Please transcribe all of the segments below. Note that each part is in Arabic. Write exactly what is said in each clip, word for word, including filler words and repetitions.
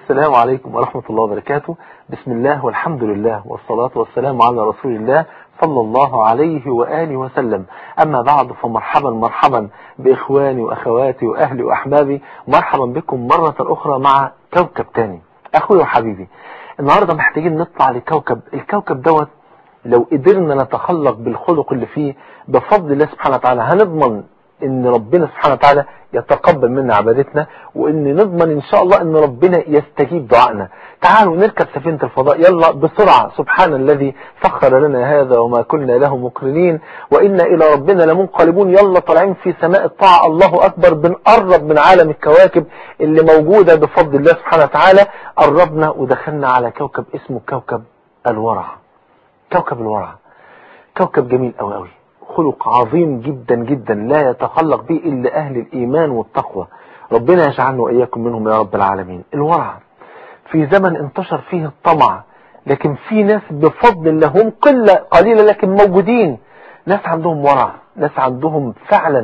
السلام عليكم ورحمة الله وبركاته. بسم الله والحمد لله والصلاة والسلام على رسول الله صلى الله عليه وآله وسلم. أما بعد، فمرحبا مرحبا بإخواني وأخواتي وأهلي وأحبابي، مرحبا بكم مرة أخرى مع كوكب تاني. أخوي وحبيبي، النهاردة محتاجين نطلع لكوكب. الكوكب دوت لو قدرنا نتخلق بالخلق اللي فيه بفضل الله سبحانه وتعالى هنضمن ان ربنا سبحانه وتعالى يتقبل منا عبادتنا، وان نضمن ان شاء الله ان ربنا يستجيب دعائنا. تعالوا نركب سفينة الفضاء، يلا بسرعة. سبحان الذي سخر لنا هذا وما كنا له مقرنين وإنا إلى ربنا لمنقلبون. يلا طالعين في سماء الطاعة، الله أكبر، بنقرب من عالم الكواكب اللي موجودة بفضل الله سبحانه وتعالى. قربنا ودخلنا على كوكب اسمه كوكب الورع. كوكب الورع كوكب جميل أوي أوي، خلق عظيم جدا جدا لا يتخلق به إلا أهل الإيمان والتقوى. ربنا يجعلنا وإياكم منهم يا رب العالمين. الورع في زمن انتشر فيه الطمع، لكن في ناس بفضل الله هم قلة قليلة لكن موجودين، ناس عندهم ورع، ناس عندهم فعلا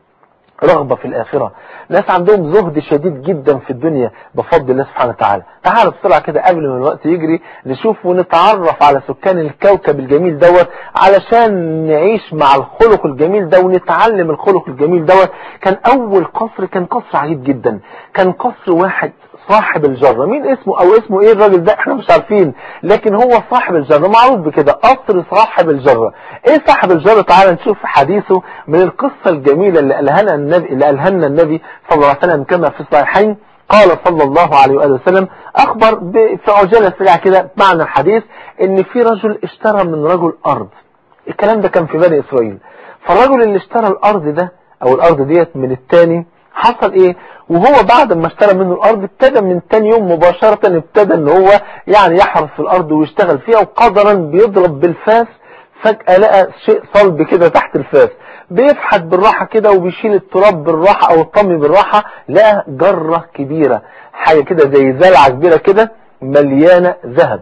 رغبة في الآخرة، ناس عندهم زهد شديد جدا في الدنيا بفضل الله سبحانه وتعالى. تعالوا بسرعة كده قبل ما الوقت يجري نشوف ونتعرف على سكان الكوكب الجميل دوت علشان نعيش مع الخلق الجميل ده ونتعلم الخلق الجميل دوت. كان أول قصر كان قصر عجيب جدا، كان قصر واحد صاحب الجرة. مين اسمه او اسمه ايه الراجل ده احنا مش عارفين، لكن هو صاحب الجرة، معروف بكده، قصر صاحب الجرة. ايه صاحب الجرة؟ تعال نشوف حديثه من القصة الجميلة اللي قالها لنا النبي اللي قالها لنا النبي صلى الله عليه وسلم كما في الصحيحين. قال صلى الله عليه وآله وسلم، اخبر في عجالة سريعة كده معنى الحديث، ان في رجل اشترى من رجل ارض. الكلام ده كان في بني اسرائيل. فالرجل اللي اشترى الارض ده او الارض ديت من التاني، حصل ايه؟ وهو بعد ما اشترى منه الارض ابتدى من تاني يوم مباشرة ابتدى ان هو يعني يحرث في الارض ويشتغل فيها، وقدرا بيضرب بالفاس فجأة لقى شيء صلب كده تحت الفاس، بيفحت بالراحة كده وبيشيل التراب بالراحة او الطمي بالراحة، لقى جرة كبيرة، حاجة كده زي زلعة كبيرة كده مليانة ذهب.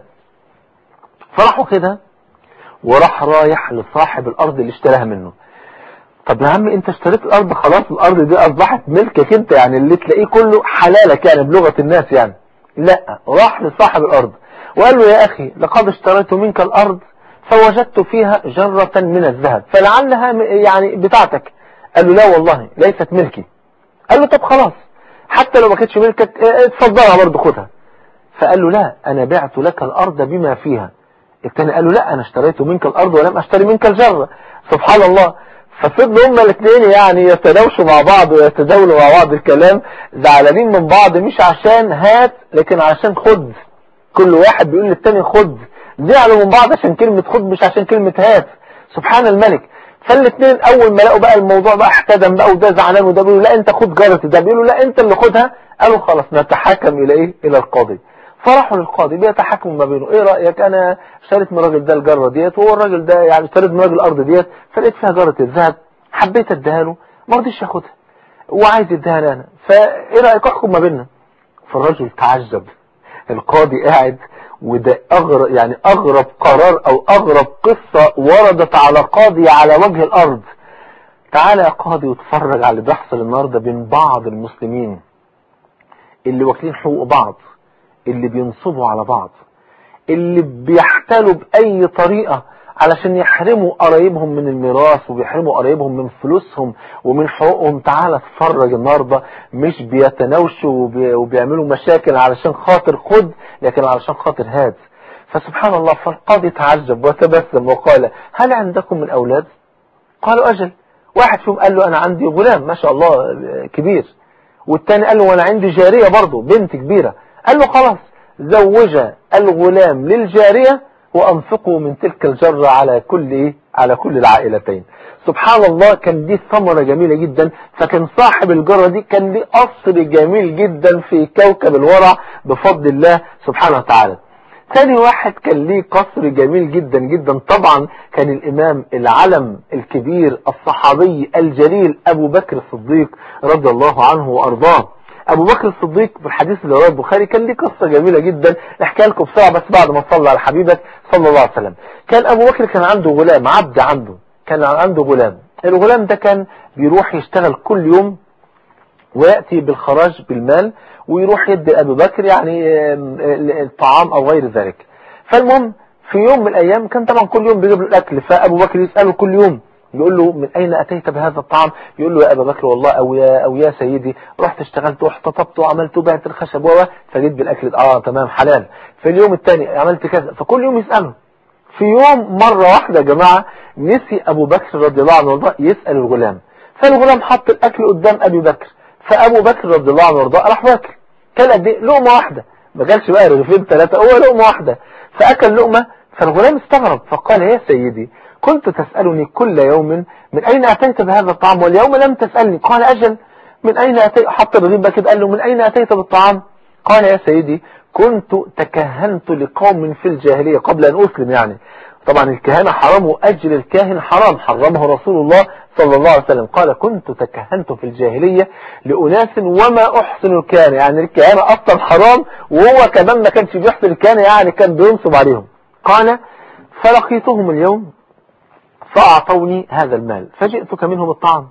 فراحوا كده وراح رايح لصاحب الارض اللي اشتراها منه. طب يا عم انت اشتريت الارض خلاص، الارض دي اصبحت ملكك انت، يعني اللي تلاقيه كله حلالك يعني بلغة الناس يعني. لا، راح لصاحب الارض وقال له يا اخي لقد اشتريت منك الارض فوجدت فيها جرة من الذهب فلعلها يعني بتاعتك. قال له لا والله ليست ملكي. قال له طب خلاص حتى لو ما كانتش ملكك اتفضلها برضه خدها. فقال له لا، انا بعت لك الارض بما فيها. الثاني قال له لا، انا اشتريت منك الارض ولم اشتري منك الجرة. سبحان الله. ففضلوا هما الاثنين يعني يتناوشوا مع بعض ويتداولوا مع بعض الكلام، زعلانين من بعض مش عشان هات لكن عشان خد. كل واحد بيقول للتاني خد، زعلوا من بعض عشان كلمة خد مش عشان كلمة هات. سبحان الملك. فالاثنين اول ما لقوا بقى الموضوع بقى احتدم بقى، وده زعلان وده بيقول لا انت خد جارتي، ده بيقولوا لا انت اللي خدها. قالوا خلاص نتحاكم الى ايه؟ الى القاضي. فراحوا للقاضي بيتحاكموا ما بينه. ايه رأيك؟ انا اشتريت من الراجل ده الجرة ديت، وهو الراجل ده يعني اشتريت من الراجل الارض ديت فلقيت فيها جرة الذهب، حبيت اديها له ما رضيش ياخدها وعايز يديها لي انا، فايه رايك احكم ما بيننا؟ فالرجل تعجب. القاضي قاعد، وده اغرب يعني اغرب قرار او اغرب قصة وردت على قاضي على وجه الارض. تعالى يا قاضي واتفرج على اللي بيحصل النهارده بين بعض المسلمين اللي واكلين حقوق بعض، اللي بينصبوا على بعض، اللي بيحتالوا بأي طريقة علشان يحرموا قرايبهم من الميراث وبيحرموا قرايبهم من فلوسهم ومن حقوقهم. تعالى اتفرج النهاردة، مش بيتناوشوا وبي... وبيعملوا مشاكل علشان خاطر خد، لكن علشان خاطر هات. فسبحان الله. فالقاضي تعجب وتبسم وقال هل عندكم من أولاد؟ قالوا أجل. واحد فيهم قال له أنا عندي غلام ما شاء الله كبير، والتاني قال له وأنا عندي جارية برضه بنت كبيرة. قال له خلاص زوج الغلام للجارية وأنفقوا من تلك الجرة على كل إيه؟ على كل العائلتين. سبحان الله. كان دي ثمرة جميلة جدا. فكان صاحب الجرة دي كان ليه قصر جميل جدا في كوكب الورع بفضل الله سبحانه وتعالى. ثاني واحد كان ليه قصر جميل جدا جدا، طبعا كان الإمام العلم الكبير الصحابي الجليل أبو بكر الصديق رضي الله عنه وأرضاه. أبو بكر الصديق في الحديث اللي رواه البخاري كان ليه قصة جميلة جدا، نحكيها لكم بسرعة بس بعد ما صلى على حبيبك صلى الله عليه وسلم. كان أبو بكر كان عنده غلام، عبد عنده، كان عنده غلام. الغلام ده كان بيروح يشتغل كل يوم ويأتي بالخراج بالمال ويروح يدي أبي بكر يعني الطعام أو غير ذلك. فالمهم في يوم من الأيام كان طبعا كل يوم بيجيب له الأكل، فأبو بكر يسأله كل يوم يقول له من أين أتيت بهذا الطعام؟ يقول له يا أبا بكر والله أو يا, أو يا سيدي رحت اشتغلت واحتطبت وعملت وبعت الخشب و فجيت بالأكل. آه تمام حلال. في اليوم الثاني عملت كذا. فكل يوم يسأله. في يوم مرة واحدة يا جماعة نسي أبو بكر رضي الله عنه وارضاه يسأل الغلام، فالغلام حط الأكل قدام أبي بكر، فأبو بكر رضي الله عنه وارضاه راح واكل. كان قد ايه؟ لقمة واحدة، ما قالش بقى رغيفين ثلاثة، هو لقمة واحدة. فأكل لقمة. فالغلام استغرب فقال يا سيدي كنت تسألني كل يوم من أين أتيت بهذا الطعام واليوم لم تسألني. قال أجل من أين أتيت؟ حط الرغيف بقى كده قال له من أين أتيت بالطعام؟ قال يا سيدي كنت تكهنت لقوم في الجاهلية قبل أن أسلم. يعني طبعا الكهانة حرام وأجل الكاهن حرام، حرمه رسول الله صلى الله عليه وسلم. قال كنت تكهنت في الجاهلية لأناس وما أحسن الكهانة، يعني الكهانة أصلا حرام وهو كمان ما كانش بيحسن الكهانة، يعني كان بينصب عليهم. قال فلقيتهم اليوم فأعطوني هذا المال فجئتك منهم الطعام.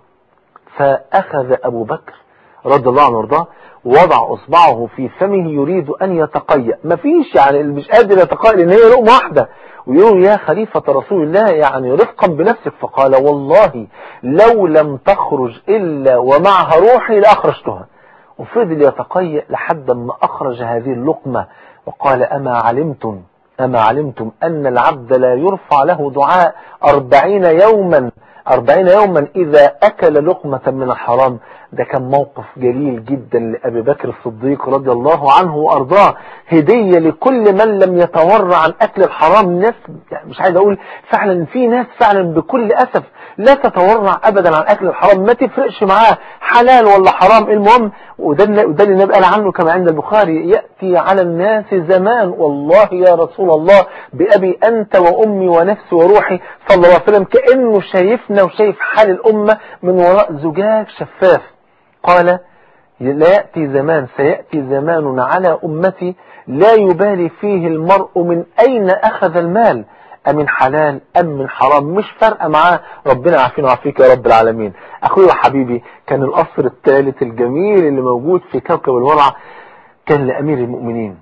فأخذ أبو بكر رضي الله عنه وارضاه وضع أصبعه في فمه يريد أن يتقيأ، مفيش يعني مش قادر يتقيأ لأن هي لقمة واحدة، ويقول يا خليفة رسول الله يعني رفقا بنفسك. فقال والله لو لم تخرج إلا ومعها روحي لأخرجتها. وفضل يتقيأ لحد ما أخرج هذه اللقمة وقال أما علمتم أما علمتم أن العبد لا يرفع له دعاء أربعين يوما أربعين يوما إذا أكل لقمة من الحرام. ده كان موقف جليل جدا لأبي بكر الصديق رضي الله عنه وأرضاه، هدية لكل من لم يتورع عن أكل الحرام. ناس يعني مش عايز أقول فعلا في ناس فعلا بكل أسف لا تتورع أبدا عن أكل الحرام، ما تفرقش معاه حلال ولا حرام المهم. وده اللي النبي قال عنه كما عند البخاري يأتي على الناس زمان والله يا رسول الله بأبي أنت وأمي ونفسي وروحي صلى الله عليه وسلم كأنه شايفنا وشايف حال الأمة من وراء زجاج شفاف. قال لا يأتي زمان سيأتي زمان على أمتي لا يبالي فيه المرء من أين أخذ المال أمن حلال أم من حرام، مش فارقة معاه. ربنا عافينا وعافيك يا رب العالمين. أخوي وحبيبي كان القصر الثالث الجميل اللي موجود في كوكب الورع كان لأمير المؤمنين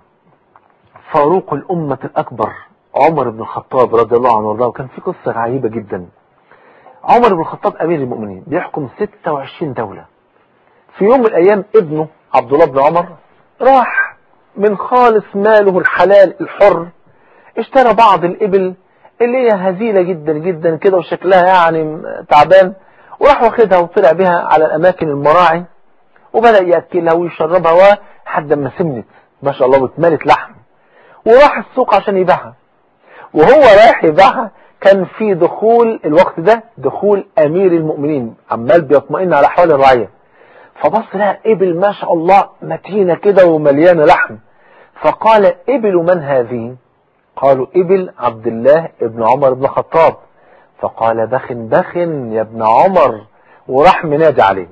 فاروق الأمة الأكبر عمر بن الخطاب رضي الله عنه وارضاه. وكان في قصة عجيبة جدا. عمر بن الخطاب أمير المؤمنين بيحكم ستة وعشرين دولة. في يوم من الأيام ابنه عبد الله بن عمر راح من خالص ماله الحلال الحر اشترى بعض الإبل اللي هي هزيلة جدا جدا كده وشكلها يعني تعبان، وراح واخدها وطلع بها على الأماكن المراعي وبدأ يأكلها ويشربها لحد ما سمنت ما شاء الله واتملت لحم، وراح السوق عشان يبيعها. وهو رايح يبيعها كان في دخول الوقت ده دخول أمير المؤمنين عمال بيطمئن على أحوال الرعية، فبص لها إبل ما شاء الله متينة كده ومليانة لحم. فقال إبل من هذه؟ قالوا إبل عبد الله ابن عمر بن الخطاب. فقال بخ بخ يا ابن عمر، وراح منادي عليه.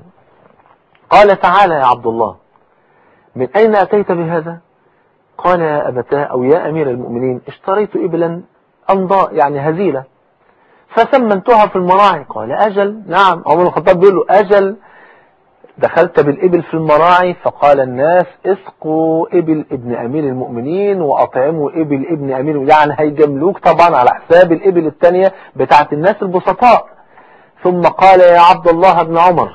قال تعالى يا عبد الله من أين أتيت بهذا؟ قال يا أبتاه أو يا أمير المؤمنين اشتريت إبلا أنضاء يعني هزيلة فسمنتها في المراعي. قال أجل نعم. عمر بن الخطاب بيقول له أجل دخلت بالإبل في المراعي فقال الناس اسقوا إبل ابن أمير المؤمنين وأطعموا إبل ابن أمير، يعني هيجملوك طبعا على حساب الإبل التانية بتاعت الناس البسطاء. ثم قال يا عبد الله بن عمر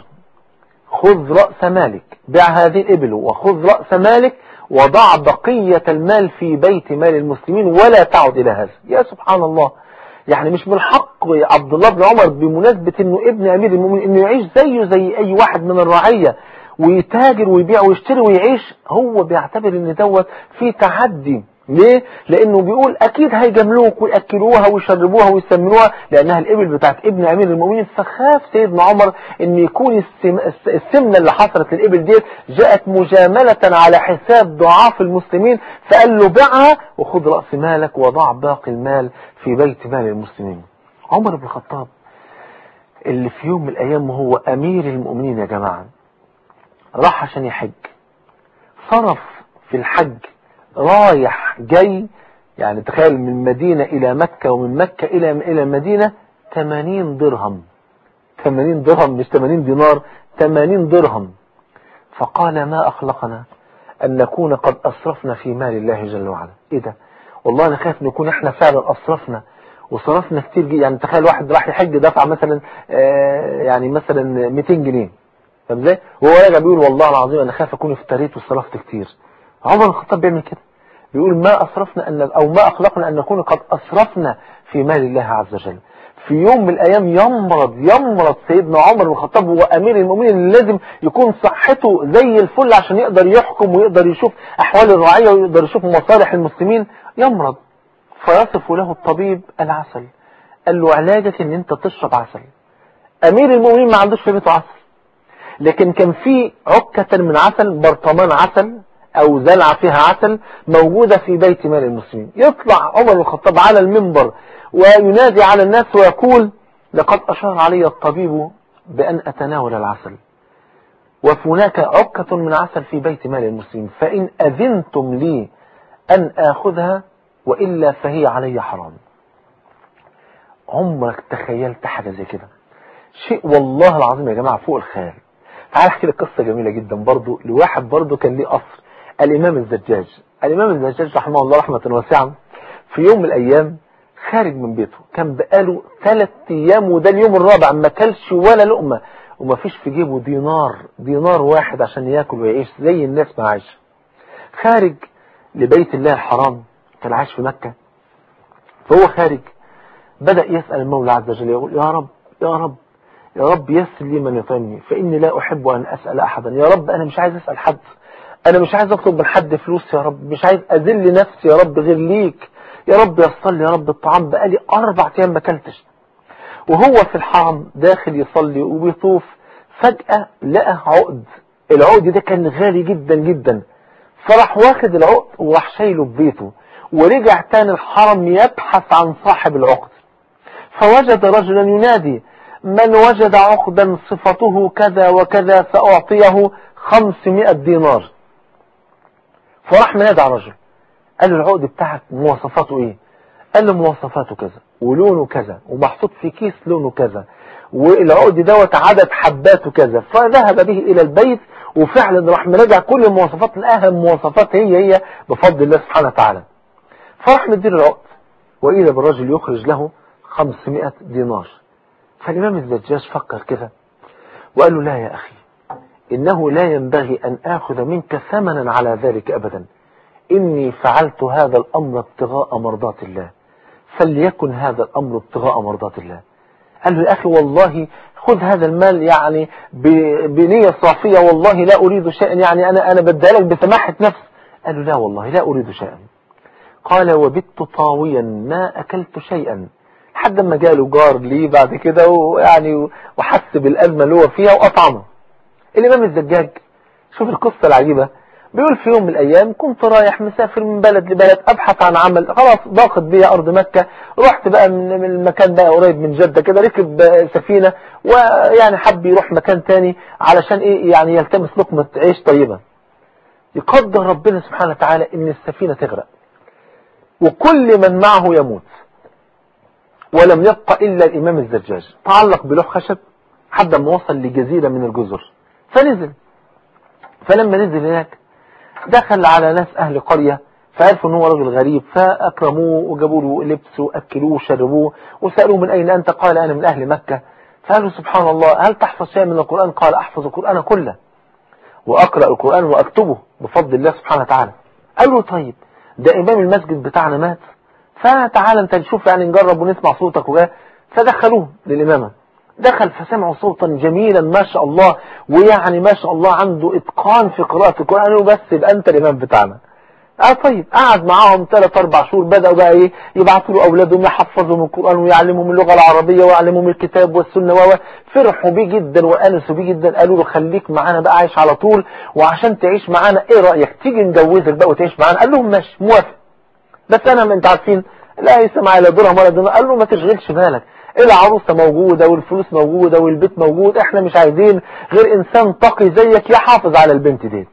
خذ رأس مالك، بيع هذه الإبل وخذ رأس مالك وضع بقية المال في بيت مال المسلمين ولا تعد إلى هذا. يا سبحان الله، يعني مش من حق عبد الله بن عمر بمناسبة انه ابن امير المؤمنين انه يعيش زيه زي اي واحد من الرعية ويتاجر ويبيع ويشتري ويعيش؟ هو بيعتبر ان دوت في تعدي. ليه؟ لانه بيقول اكيد هيجملوك ويأكلوها ويشربوها ويسمنوها لانها الابل بتاعت ابن امير المؤمنين. فخاف سيدنا عمر ان يكون السمنة اللي حصلت للابل ديت جاءت مجاملة على حساب ضعاف المسلمين، فقال له بيعها وخذ رأس مالك وضع باقي المال في بيت مال المسلمين. عمر بن الخطاب اللي في يوم من الايام وهو امير المؤمنين يا جماعة راح عشان يحج، صرف في الحج رايح جاي، يعني تخيل من مدينة إلى مكة ومن مكة إلى إلى المدينة ثمانين درهم. ثمانين درهم مش ثمانين دينار، ثمانين درهم. فقال ما أخلقنا أن نكون قد أسرفنا في مال الله جل وعلا. إيه ده؟ والله أنا خايف نكون إحنا فعلا أسرفنا وصرفنا كتير جدا. يعني تخيل واحد راح يحج دفع مثلا آه يعني مثلا مئتين جنيه، طب ازاي وهو راجع بيقول والله العظيم أنا خايف أكون افتريت وصرفت كتير. عمر بن الخطاب بيعمل كده، بيقول ما أسرفنا أن أو ما أخلقنا أن نكون قد أسرفنا في مال الله عز وجل. في يوم من الأيام يمرض يمرض سيدنا عمر بن الخطاب، هو أمير المؤمنين اللي لازم يكون صحته زي الفل عشان يقدر يحكم ويقدر يشوف أحوال الرعية ويقدر يشوف مصالح المسلمين. يمرض فيصف له الطبيب العسل، قال له علاجك ان انت تشرب عسل. أمير المؤمنين ما عندوش في بيته عسل، لكن كان في عكة من عسل، برطمان عسل أو زلعة فيها عسل موجودة في بيت مال المسلمين. يطلع عمر بن الخطاب على المنبر وينادي على الناس ويقول لقد أشار علي الطبيب بأن أتناول العسل، وهناك عكة من عسل في بيت مال المسلمين، فإن أذنتم لي أن آخذها وإلا فهي علي حرام. عمرك تخيلت حاجة زي كده؟ شيء والله العظيم يا جماعة فوق الخيال. تعال احكي لك قصة جميلة جدا برضو لواحد برضو كان ليه قصر، الإمام الزجاج. الإمام الزجاج رحمه الله رحمة واسعة في يوم من الأيام خارج من بيته، كان بقاله ثلاث أيام وده اليوم الرابع ما كلش ولا لقمة وما فيش في جيبه دينار دينار واحد عشان ياكل ويعيش زي الناس ما عايش. خارج لبيت الله الحرام، كان عايش في مكة. فهو خارج بدأ يسأل المولى عز وجل، يقول يا رب يا رب يا رب يسر لي من يطعمني فإني لا أحب أن أسأل أحدا. يا رب أنا مش عايز أسأل حد، أنا مش عايز أطلب من حد فلوس يا رب، مش عايز أذل نفسي يا رب غير ليك يا رب. يصل لي يا رب الطعام، بقالي أربع أيام ما أكلتش. وهو في الحرم داخل يصلي وبيطوف، فجأة لقى عقد. العقد ده كان غالي جدا جدا، فراح واخد العقد وراح شايله في بيته، ورجع تاني الحرم يبحث عن صاحب العقد. فوجد رجلا ينادي من وجد عقدا صفته كذا وكذا سأعطيه خمسمائة دينار. فراح منادى على الرجل قال له العقد بتاعك مواصفاته ايه؟ قال له مواصفاته كذا ولونه كذا ومحطوط في كيس لونه كذا والعقد دوت عدد حباته كذا. فذهب به الى البيت وفعلا راح مراجع كل المواصفات، الاهم مواصفات هي هي بفضل الله سبحانه وتعالى. فراح مدير العقد واذا بالرجل يخرج له خمسمائة دينار. فالإمام الزجاج فكر كده وقال له لا يا أخي، إنه لا ينبغي أن آخذ منك ثمنا على ذلك أبدا، إني فعلت هذا الأمر ابتغاء مرضات الله، فليكن هذا الأمر ابتغاء مرضات الله. قال له يا أخي والله خذ هذا المال يعني بنية صافية، والله لا أريد شيئا، يعني أنا أنا بديلك بسماحة نفس. قال له لا والله لا أريد شيئا. قال وبت طاويا ما أكلت شيئا، لحد ما جاله جار ليه بعد كده ويعني وحس بالأزمة اللي هو فيها وأطعمه. الإمام الزجاج شوف القصة العجيبة، بيقول في يوم من الأيام كنت رايح مسافر من بلد لبلد أبحث عن عمل، خلاص ضاقت بيا أرض مكة، رحت بقى من المكان بقى قريب من جدة كده، ركب سفينة ويعني حب يروح مكان تاني علشان إيه يعني يلتمس لقمة عيش طيبة. يقدر ربنا سبحانه وتعالى إن السفينة تغرق وكل من معه يموت، ولم يبقى إلا الإمام الزجاج. تعلق بلوح خشب حد ما وصل لجزيرة من الجزر فنزل. فلما نزل هناك دخل على ناس أهل قرية فعرفوا أنه رجل غريب، فأكرموه وجابوا له لبس وأكلوه وشربوه وسألوه من أين أنت؟ قال أنا من أهل مكة. فقالوا سبحان الله هل تحفظ شيئا من القرآن؟ قال أحفظ القرآن كله وأقرأ القرآن وأكتبه بفضل الله سبحانه وتعالى. قالوا طيب ده إمام المسجد بتاعنا مات، فتعال انت نشوف يعني نجرب ونسمع صوتك وجاه. فدخلوه للإمامة، دخل فسمعوا صوتا جميلا ما شاء الله، ويعني ما شاء الله عنده إتقان في قراءة القرآن. قالوا بس يبقى أنت الإمام بتاعنا. اه طيب قعد معاهم ثلاث أربع شهور، بدأوا بقى إيه يبعثوا له أولادهم يحفظهم القرآن ويعلمهم اللغة العربية ويعلمهم الكتاب والسنة و فرحوا بيه جدا وأنسوا بيه جدا. قالوا له خليك معانا بقى عايش على طول، وعشان تعيش معانا إيه رأيك تيجي نجوزك بقى وتعيش معانا؟ قال لهم ماشي موافق، بس أنا ما أنت عارفين لا يسمع إلى درهم ولا دينار. قال له ما تشغلش بالك، العروسة موجودة والفلوس موجودة والبيت موجود، احنا مش عايزين غير إنسان تقي زيك يحافظ على البنت دي.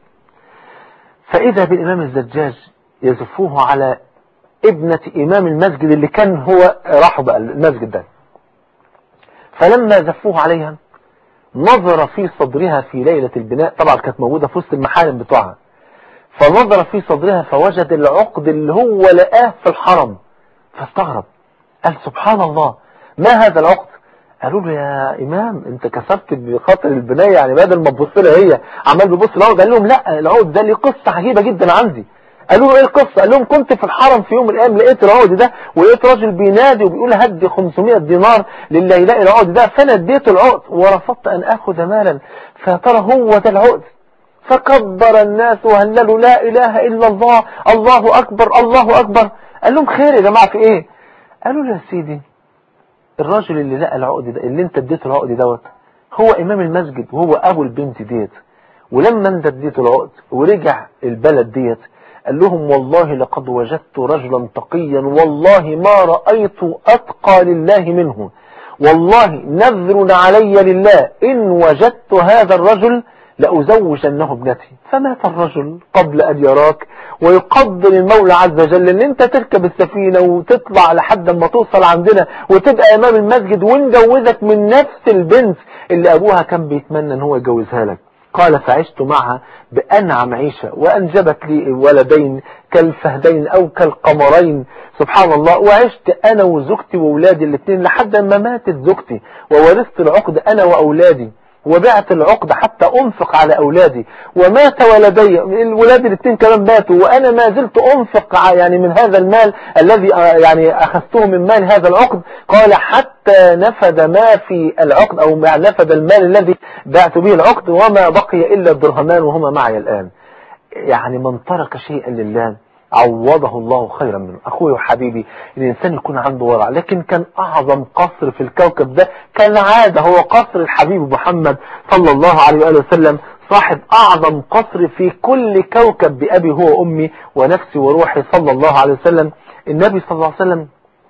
فإذا بالإمام الزجاج يزفوه على ابنة إمام المسجد اللي كان هو راحوا بقى المسجد ده. فلما زفوه عليها نظر في صدرها في ليلة البناء، طبعا كانت موجودة في وسط المحارم بتوعها، فنظر في صدرها فوجد العقد اللي هو لقاه في الحرم، فاستغرب قال سبحان الله ما هذا العقد؟ قالوا له يا إمام أنت كسبت بخاطر البناية، يعني بدل ما تبص لها هي عمال بيبص العقد. قال لهم لا، العقد ده ليه قصة عجيبة جدا عندي. قالوا له ايه القصة؟ قال لهم كنت في الحرم في يوم من الايام لقيت العقد ده، ولقيت راجل بينادي وبيقول هدي خمسمائة دينار للي يلاقي العقد ده، فانا اديته العقد ورفضت ان اخذ مالا، فترى هو ده العقد. فكبر الناس وهللوا لا اله الا الله، الله اكبر الله اكبر. قال لهم خير يا جماعة في ايه؟ قالوا له يا سيدي الراجل اللي لقى العقد ده اللي انت اديته العقد دوت هو امام المسجد وهو ابو البنت ديت، ولما انت اديته العقد ورجع البلد ديت قال لهم والله لقد وجدت رجلا تقيا والله ما رأيت أتقى لله منه، والله نذر علي لله إن وجدت هذا الرجل لأزوجنه ابنتي. فمات الرجل قبل أن يراك، ويقدر المولى عز وجل ان انت تركب السفينة وتطلع لحد ما توصل عندنا وتبقى امام المسجد ونجوزك من نفس البنت اللي ابوها كان بيتمنى ان هو يجوزها لك. قال فعشت معها بأنعم عيشة وأنجبت لي ولدين كالفهدين أو كالقمرين سبحان الله، وعشت أنا وزوجتي وأولادي الاثنين لحد ما ماتت زوجتي، وورثت العقد أنا وأولادي، وبعت العقد حتى أنفق على أولادي، ومات ولدي الولاد الاثنين كمان ماتوا، وأنا ما زلت أنفق يعني من هذا المال الذي يعني أخذته من مال هذا العقد. قال حتى نفد ما في العقد أو نفد المال الذي بعت به العقد، وما بقي إلا الدرهمان وهما معي الآن. يعني من ترك شيئا لله عوضه الله خيرا منه. أخوي وحبيبي الإنسان يكون عنده ورع، لكن كان أعظم قصر في الكوكب ده كالعادة هو قصر الحبيب محمد صلى الله عليه وآله وسلم، صاحب أعظم قصر في كل كوكب بأبي هو أمي ونفسي وروحي صلى الله عليه وسلم. النبي صلى الله عليه وسلم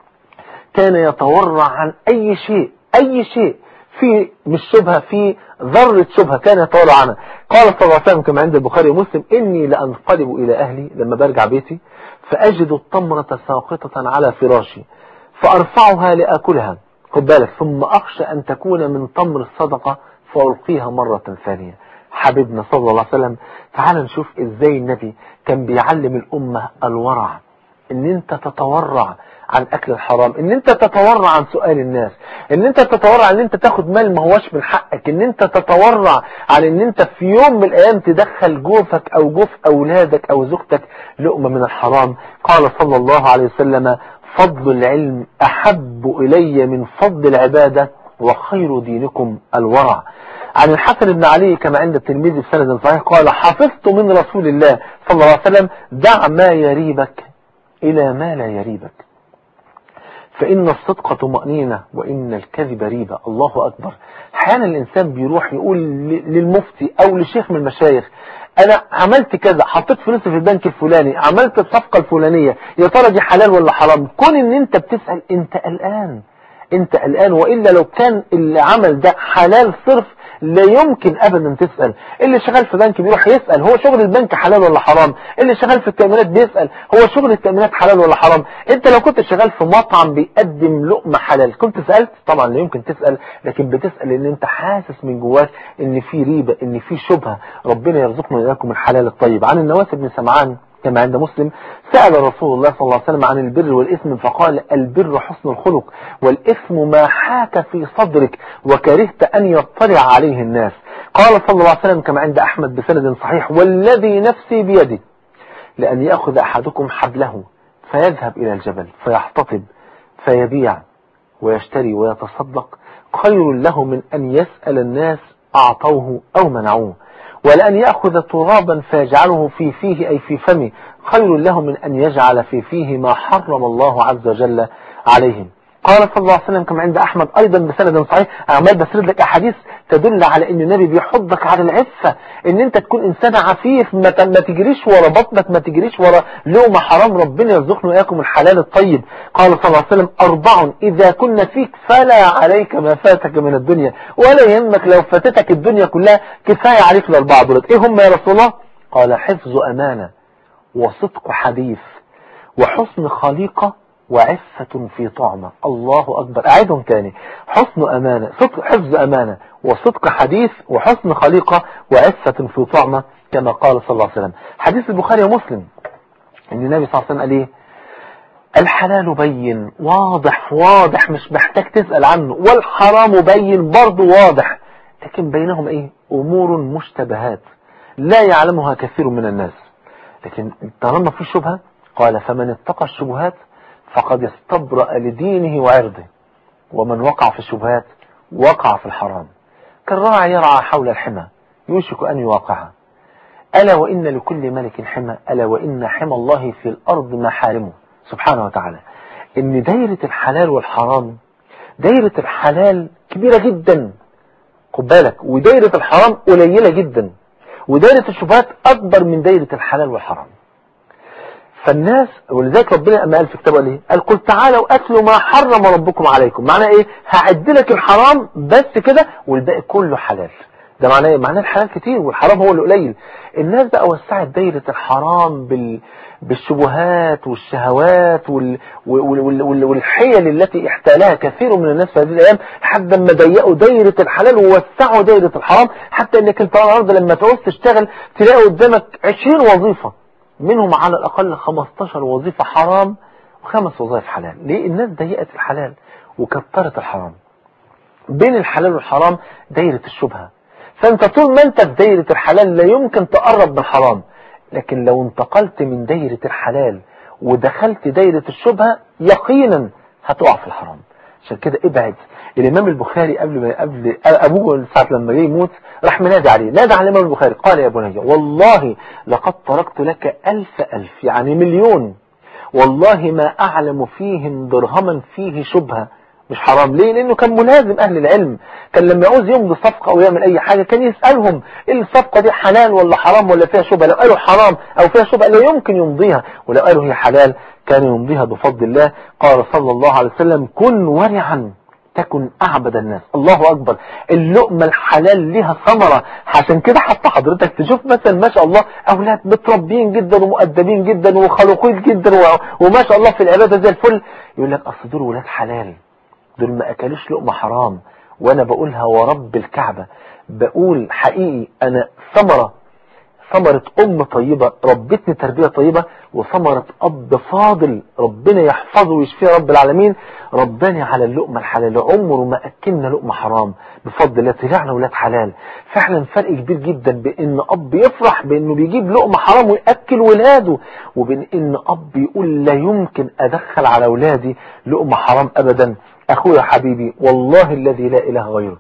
كان يتورع عن أي شيء، أي شيء في مش شبهة، في ذرة شبهة كان يتورع عنها. قال صلى الله عليه وسلم كما عند البخاري ومسلم إني لأنقلب إلى أهلي لما برجع بيتي فأجد التمرة ساقطة على فراشي فأرفعها لأكلها، خد بالك، ثم أخشى أن تكون من تمر الصدقة فألقيها مرة ثانية. حبيبنا صلى الله عليه وسلم تعال نشوف إزاي النبي كان بيعلم الأمة الورع، ان انت تتورع عن اكل الحرام، ان انت تتورع عن سؤال الناس، ان انت تتورع ان انت تاخد مال ما هوش من حقك، ان انت تتورع عن ان انت في يوم من الايام تدخل جوفك او جوف اولادك او زوجتك لقمة من الحرام. قال صلى الله عليه وسلم فضل العلم احب الي من فضل العبادة وخير دينكم الورع. عن الحسن بن علي كما عند الترمذي بسند صحيح قال حفظت من رسول الله صلى الله عليه وسلم دع ما يريبك إلى ما لا يريبك، فإن الصدق طمأنينة وإن الكذب ريبة. الله أكبر. أحيانا الإنسان بيروح يقول للمفتي أو لشيخ من المشايخ أنا عملت كذا، حطيت فلوسي في البنك الفلاني، عملت الصفقة الفلانية، يا ترى دي حلال ولا حرام؟ كون إن أنت بتسأل أنت قلقان، أنت قلقان، وإلا لو كان العمل ده حلال صرف لا يمكن ابدا تسأل. اللي شغال في بنك بيروح يسأل هو شغل البنك حلال ولا حرام، اللي شغال في التأمينات بيسأل هو شغل التأمينات حلال ولا حرام. انت لو كنت شغال في مطعم بيقدم لقمة حلال كنت سألت؟ طبعا لا يمكن تسأل، لكن بتسأل ان انت حاسس من جواك ان في ريبة، ان في شبهة. ربنا يرزقنا وإياكم الحلال الطيب. عن النواس بن سمعان كما عند مسلم سأل رسول الله صلى الله عليه وسلم عن البر والإثم فقال البر حسن الخلق والإثم ما حاك في صدرك وكرهت أن يطلع عليه الناس. قال صلى الله عليه وسلم كما عند أحمد بسند صحيح والذي نفسي بيده لأن يأخذ أحدكم حبله فيذهب إلى الجبل فيحتطب فيبيع ويشتري ويتصدق خير له من أن يسأل الناس أعطوه أو منعوه، ولأن يأخذ ترابا فيجعله في فيه أي في فمه خير له من أن يجعل في فيه ما حرم الله عز وجل عليهم. قال صلى الله عليه وسلم كما عند أحمد أيضا بسند صحيح، أعمال بسرد لك أحاديث تدل على أن النبي بيحضك على العفة، أن أنت تكون إنسان عفيف، ما تجريش ورا بطنك، ما تجريش ورا لقمة حرام. ربنا يرزقنا وإياكم الحلال الطيب. قال صلى الله عليه وسلم أربع إذا كنا فيك فلا عليك ما فاتك من الدنيا، ولا يهمك لو فاتتك الدنيا كلها، كفاية عليك الأربعة دولت. إيه هم يا رسول الله؟ قال حفظ أمانة وصدق حديث وحسن خليقة وعفة في طعمة. الله أكبر. أعيدهم تاني: حسن أمانة، صدق حفظ أمانة، وصدق حديث، وحسن خليقة، وعفة في طعمة، كما قال صلى الله عليه وسلم. حديث البخاري ومسلم ان النبي صلى الله عليه وسلم قال ايه: الحلال بين واضح واضح مش محتاج تسأل عنه، والحرام بين برضه واضح، لكن بينهم ايه؟ امور مشتبهات لا يعلمها كثير من الناس. لكن طالما في شبهة، قال: فمن اتقى الشبهات فقد استبرأ لدينه وعرضه، ومن وقع في الشبهات وقع في الحرام. كالراعي يرعى حول الحمى يوشك أن يواقعها. ألا وإن لكل ملك حمى، ألا وإن حمى الله في الأرض محارمه سبحانه وتعالى. إن دايرة الحلال والحرام، دايرة الحلال كبيرة جدا، خد بالك، ودايرة الحرام قليلة جدا، ودايرة الشبهات أكبر من دايرة الحلال والحرام. فالناس، ولذلك ربنا أما قال في كتابه ليه؟ قال: قل تعالوا أتلوا ما حرم ربكم عليكم. معنى إيه؟ هعد لك الحرام بس كده والباقي كله حلال. ده معناه ايه؟ معناه الحلال كتير والحرام هو القليل. الناس بقى وسعت دايرة الحرام بال... بالشبهات والشهوات وال... وال... وال... والحيل التي احتالها كثير من الناس في هذه الأيام، حتى لما ضيقوا دايرة الحلال ووسعوا دايرة الحرام، حتى انك انت النهارده لما تعوز تشتغل تلاقي قدامك عشرين وظيفة، منهم على الأقل خمستاشر وظيفة حرام وخمس وظائف حلال. ليه؟ الناس ضيقت الحلال وكترت الحرام. بين الحلال والحرام دايرة الشبهة. فانت طول ما انت في دايرة الحلال لا يمكن تقرب من الحرام، لكن لو انتقلت من دايرة الحلال ودخلت دايرة الشبهة يقينا هتقع في الحرام. عشان كده ابعد. الامام البخاري قبل ما قبل ابوه ساعة لما جه يموت راح منادي عليه، نادى على الامام البخاري قال: يا بني والله لقد تركت لك الف الف، يعني مليون، والله ما اعلم فيهم درهما فيه شبهة مش حرام. ليه؟ لانه كان ملازم اهل العلم، كان لما يعوز يمضي صفقة او يعمل اي حاجة كان يسألهم: ايه الصفقة دي، حلال ولا حرام ولا فيها شبهة؟ لو قالوا حرام او فيها شبهة لا يمكن يمضيها، ولو قالوا هي حلال كان يمضيها بفضل الله. قال صلى الله عليه وسلم: كن ورعا تكن اعبد الناس. الله اكبر. اللقمة الحلال لها ثمرة. عشان كده حتى حضرتك تشوف مثلا ما شاء الله اولاد متربيين جدا ومؤدبين جدا وخلقين جدا وما شاء الله في العبادة زي الفل، يقول لك اصل دول ولاد حلال، دول ما اكلوش لقمة حرام. وانا بقولها ورب الكعبة، بقول حقيقي انا ثمرة ثمرة ام طيبة ربتني تربية طيبة، وثمرة اب فاضل ربنا يحفظه ويشفيه رب العالمين رباني على اللقمة الحلال، عمره ما اكلنا لقمة حرام بفضل الله، طلعنا ولاد حلال. فعلا فرق كبير جدا بان اب يفرح بانه بيجيب لقمة حرام ويأكل ولاده، وبين ان اب يقول لا يمكن ادخل على ولادي لقمة حرام ابدا. اخويا حبيبي والله الذي لا اله غيره،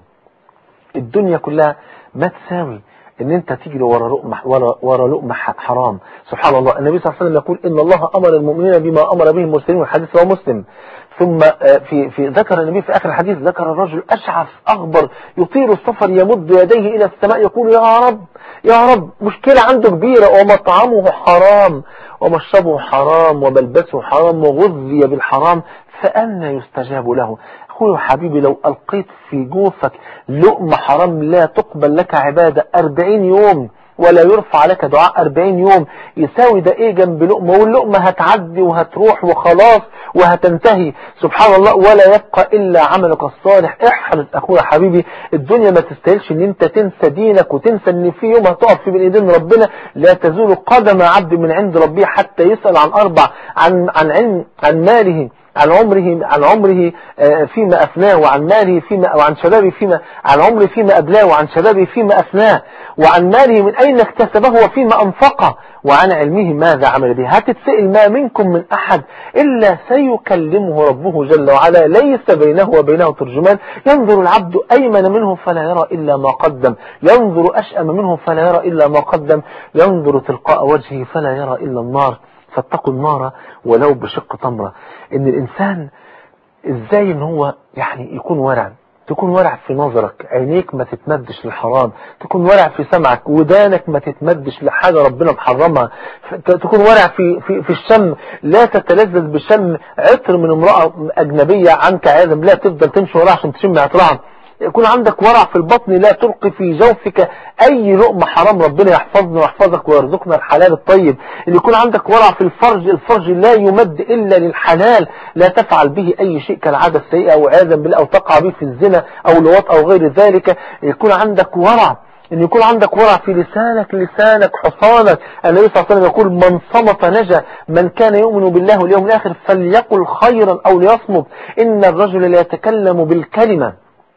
الدنيا كلها ما تساوي ان انت تجري ورا لقمه ورا ورا لقمه حرام. سبحان الله. النبي صلى الله عليه وسلم يقول: ان الله امر المؤمنين بما امر به المرسلين، والحديث رواه مسلم. ثم في في ذكر النبي في اخر الحديث، ذكر الرجل اشعث اغبر يطيل السفر يمد يديه الى السماء يقول: يا رب يا رب، مشكله عنده كبيره، ومطعمه حرام ومشربه حرام وملبسه حرام وغذي بالحرام، فأنا يستجاب له. أخوي وحبيبي، لو ألقيت في جوفك لقمة حرام لا تقبل لك عبادة أربعين يوم ولا يرفع لك دعاء أربعين يوم، يساوي ده ايه جنب لقمة؟ واللقمة هتعدي وهتروح وخلاص وهتنتهي سبحان الله، ولا يبقى إلا عملك الصالح. احرص أخوي حبيبي، الدنيا ما تستاهلش ان انت تنسى دينك وتنسى ان في يوم هتقف في بين ايدين ربنا لا تزول قدم عبد من عند ربه حتى يسأل عن أربع: عن عن علم عن ماله، عن عمره عن عمره فيما أفناه، وعن ماله فيما، وعن شبابه فيما، عن عمره فيما أبلاه، وعن شبابه فيما أفناه، وعن ماله من أين اكتسبه وفيما أنفقه، وعن علمه ماذا عمل به. هتتسئل ما منكم من أحد إلا سيكلمه ربه جل وعلا ليس بينه وبينه ترجمان. ينظر العبد أيمن منه فلا يرى إلا ما قدم، ينظر أشأم منه فلا يرى إلا ما قدم، ينظر تلقاء وجهه فلا يرى إلا النار. فاتقوا النار ولو بشق تمرة. ان الانسان ازاي ان هو يعني يكون ورع، تكون ورع في نظرك، عينيك ما تتمدش للحرام، تكون ورع في سمعك، ودانك ما تتمدش لحاجة ربنا محرمها، تكون ورع في في في الشم، لا تتلذذ بشم عطر من امرأة أجنبية عنك عياذا بالله تفضل تمشي وراها عشان تشم عطرها. يكون عندك ورع في البطن، لا تلقي في جوفك اي لقمة حرام، ربنا يحفظنا ويحفظك ويرزقنا الحلال الطيب. اللي يكون عندك ورع في الفرج، الفرج لا يمد الا للحلال، لا تفعل به اي شيء كالعادة السيئة او عياذا بالله، او تقع به في الزنا او لواط او غير ذلك. يكون عندك ورع، ان يكون عندك ورع في لسانك، لسانك حصانك. النبي صلى الله عليه وسلم يقول من صمت نجا، من كان يؤمن بالله واليوم الاخر فليقل خيرا او ليصمت. ان الرجل لا يتكلم بالكلمة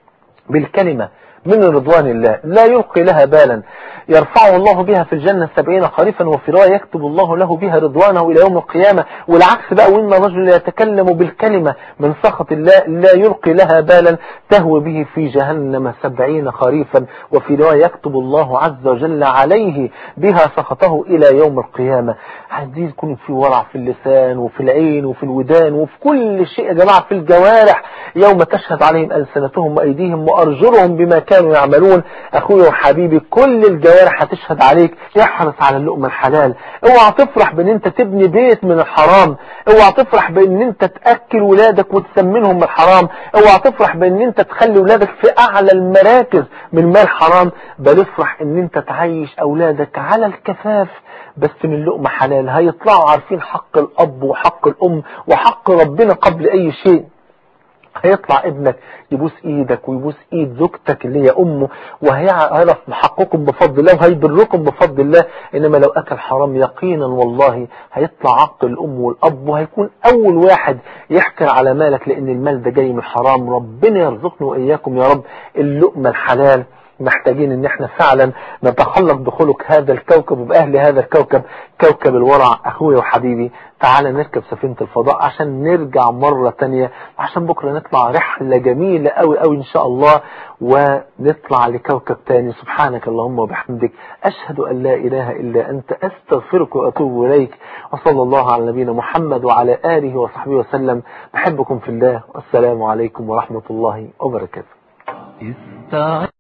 بالكلمة من رضوان الله لا يلقي لها بالا، يرفعه الله بها في الجنة سبعين خريفا، وفي رواية يكتب الله له بها رضوانه إلى يوم القيامة. والعكس بقى، وإن الرجل يتكلم بالكلمة من سخط الله لا يلقي لها بالا تهوي به في جهنم سبعين خريفا، وفي رواية يكتب الله عز وجل عليه بها سخطه إلى يوم القيامة. عايزين يكون في ورع في اللسان وفي العين وفي الودان وفي كل شيء يا جماعة، في الجوارح يوم تشهد عليهم ألسنتهم وأيديهم وأرجلهم بما كانوا يعملون. أخوي وحبيبي كل الجوارح هتشهد عليك، احرص على اللقمة الحلال. اوعى تفرح بان انت تبني بيت من الحرام، اوعى تفرح بان انت تأكل ولادك وتسمنهم من الحرام، اوعى تفرح بان انت تخلي ولادك في اعلى المراكز من مال حرام، بل افرح ان انت تعيش اولادك على الكفاف بس من لقمة حلال. هيطلعوا عارفين حق الاب وحق الام وحق ربنا قبل اي شيء. هيطلع ابنك يبوس ايدك ويبوس ايد زوجتك اللي هي امه، وهيعرف حقكم بفضل الله وهيضركم بفضل الله. انما لو اكل حرام يقينا والله هيطلع عق الام والاب، وهيكون اول واحد يحكي على مالك، لان المال ده جاي من حرام. ربنا يرزقنا واياكم يا رب اللقمة الحلال. محتاجين ان احنا فعلا نتخلق بخلق هذا الكوكب وبأهل هذا الكوكب، كوكب الورع. اخوي وحبيبي تعالى نركب سفينة الفضاء عشان نرجع مرة تانية، عشان بكرة نطلع رحلة جميلة قوي قوي ان شاء الله، ونطلع لكوكب تاني. سبحانك اللهم وبحمدك، اشهد ان لا اله الا انت، استغفرك واتوب اليك. وصلى الله على نبينا محمد وعلى اله وصحبه وسلم. بحبكم في الله، والسلام عليكم ورحمة الله وبركاته.